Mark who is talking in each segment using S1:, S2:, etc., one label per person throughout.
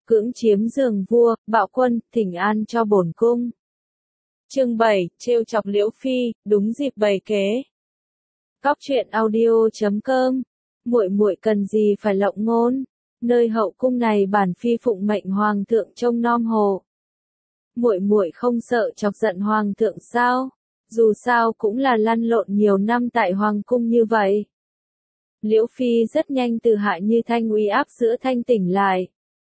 S1: cưỡng chiếm giường vua, bạo quân, thỉnh an cho bổn cung. Chương 7, trêu chọc Liễu Phi, đúng dịp bày kế. Cóc truyện audio.com. Muội muội cần gì phải lộng ngôn, nơi hậu cung này bản phi phụng mệnh hoàng thượng trông nom hộ. Muội muội không sợ chọc giận hoàng thượng sao? Dù sao cũng là lăn lộn nhiều năm tại hoàng cung như vậy. Liễu Phi rất nhanh từ Hạ Như Thanh uy áp giữa thanh tỉnh lại.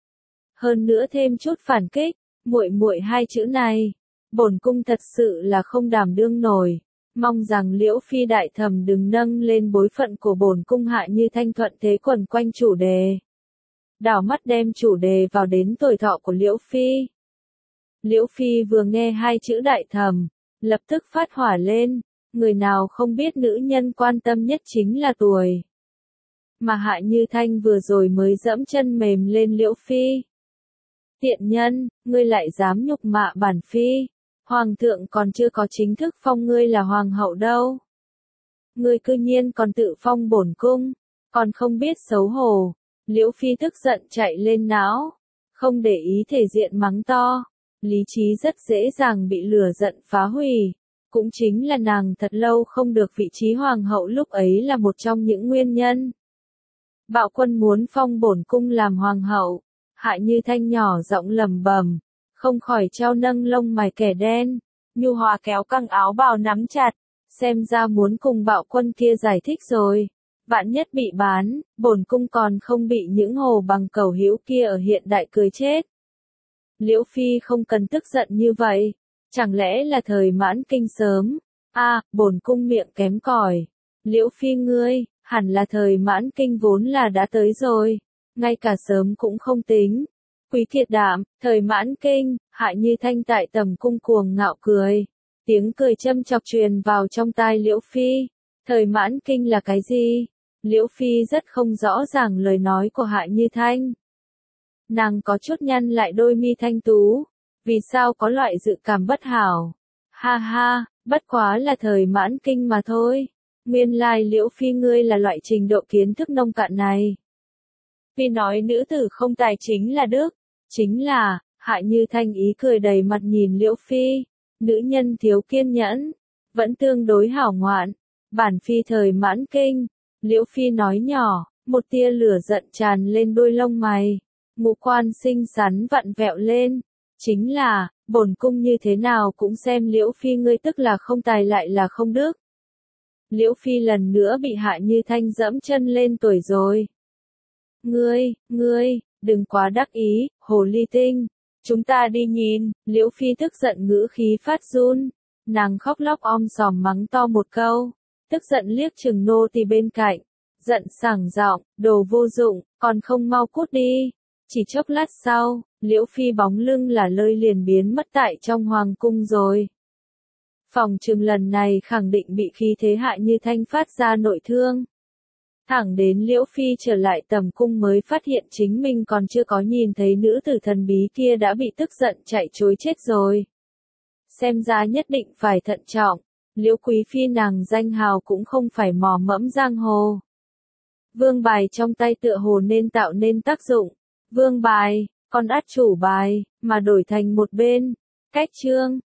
S1: Hơn nữa thêm chút phản kích, muội muội hai chữ này, bổn cung thật sự là không đảm đương nổi, mong rằng Liễu Phi đại thẩm đừng nâng lên bối phận của bổn cung. Hạ Như Thanh thuận thế quần quanh chủ đề, đảo mắt đem chủ đề vào đến tuổi thọ của Liễu Phi. Liễu Phi vừa nghe hai chữ đại thẩm, lập tức phát hỏa lên, người nào không biết nữ nhân quan tâm nhất chính là tuổi. Mà Hạ Như Thanh vừa rồi mới dẫm chân mềm lên Liễu Phi. Tiện nhân, ngươi lại dám nhục mạ bản phi, hoàng thượng còn chưa có chính thức phong ngươi là hoàng hậu đâu. Ngươi cư nhiên còn tự phong bổn cung, còn không biết xấu hổ. Liễu Phi tức giận chạy lên não, không để ý thể diện mắng to, lý trí rất dễ dàng bị lửa giận phá hủy. Cũng chính là nàng thật lâu không được vị trí hoàng hậu lúc ấy là một trong những nguyên nhân. Bạo quân muốn phong bổn cung làm hoàng hậu. Hạ Như Thanh nhỏ giọng lẩm bẩm, không khỏi trao nâng lông mày kẻ đen, nhu hòa kéo căng áo bào nắm chặt, xem ra muốn cùng bạo quân kia giải thích rồi. Vạn nhất bị bán, bổn cung còn không bị những hồ bằng cẩu hữu kia ở hiện đại cười chết. Liễu Phi không cần tức giận như vậy, chẳng lẽ là thời mãn kinh sớm? Bổn cung miệng kém cỏi. Liễu Phi ngươi, hẳn là thời mãn kinh vốn là đã tới rồi. Ngay cả sớm cũng không tính. Quý kiệt đảm, thời mãn kinh. Hạ Như Thanh tại tầm cung cuồng ngạo cười. Tiếng cười châm chọc truyền vào trong tai Liễu Phi. Thời mãn kinh là cái gì? Liễu Phi rất không rõ ràng lời nói của Hạ Như Thanh. Nàng có chút nhăn lại đôi mi thanh tú. Vì sao có loại dự cảm bất hảo? Ha ha, bất quá là thời mãn kinh mà thôi. Nguyên lai Liễu Phi ngươi là loại trình độ kiến thức nông cạn này. Vì nói nữ tử không tài chính là đức, chính là, Hạ Như Thanh ý cười đầy mặt nhìn Liễu Phi, nữ nhân thiếu kiên nhẫn, vẫn tương đối hảo ngoạn, bản phi thời mãn kinh. Liễu Phi nói nhỏ, một tia lửa giận tràn lên đôi lông mày, ngũ quan xinh xắn vặn vẹo lên, chính là, bổn cung như thế nào cũng xem Liễu Phi ngươi tức là không tài lại là không đức. Liễu Phi lần nữa bị Hạ Như Thanh dẫm chân lên tuổi rồi. Ngươi, đừng quá đắc ý, hồ ly tinh, chúng ta đi nhìn. Liễu Phi tức giận ngữ khí phát run, nàng khóc lóc om sòm mắng to một câu, tức giận liếc chừng nô tỳ bên cạnh, giận sảng giọng, đồ vô dụng, còn không mau cút đi. Chỉ chốc lát sau, Liễu Phi bóng lưng là lơi liền biến mất tại trong hoàng cung rồi. Phòng trừng lần này khẳng định bị khí thế Hạ Như Thanh phát ra nội thương. Thẳng đến Liễu Phi trở lại tầm cung mới phát hiện chính mình còn chưa có nhìn thấy nữ tử thần bí kia đã bị tức giận chạy trối chết rồi. Xem ra nhất định phải thận trọng, Liễu Quý Phi nàng danh hào cũng không phải mò mẫm giang hồ. Vương bài trong tay tựa hồ nên tạo nên tác dụng. Vương bài, con át chủ bài, mà đổi thành một bên. Cách chương,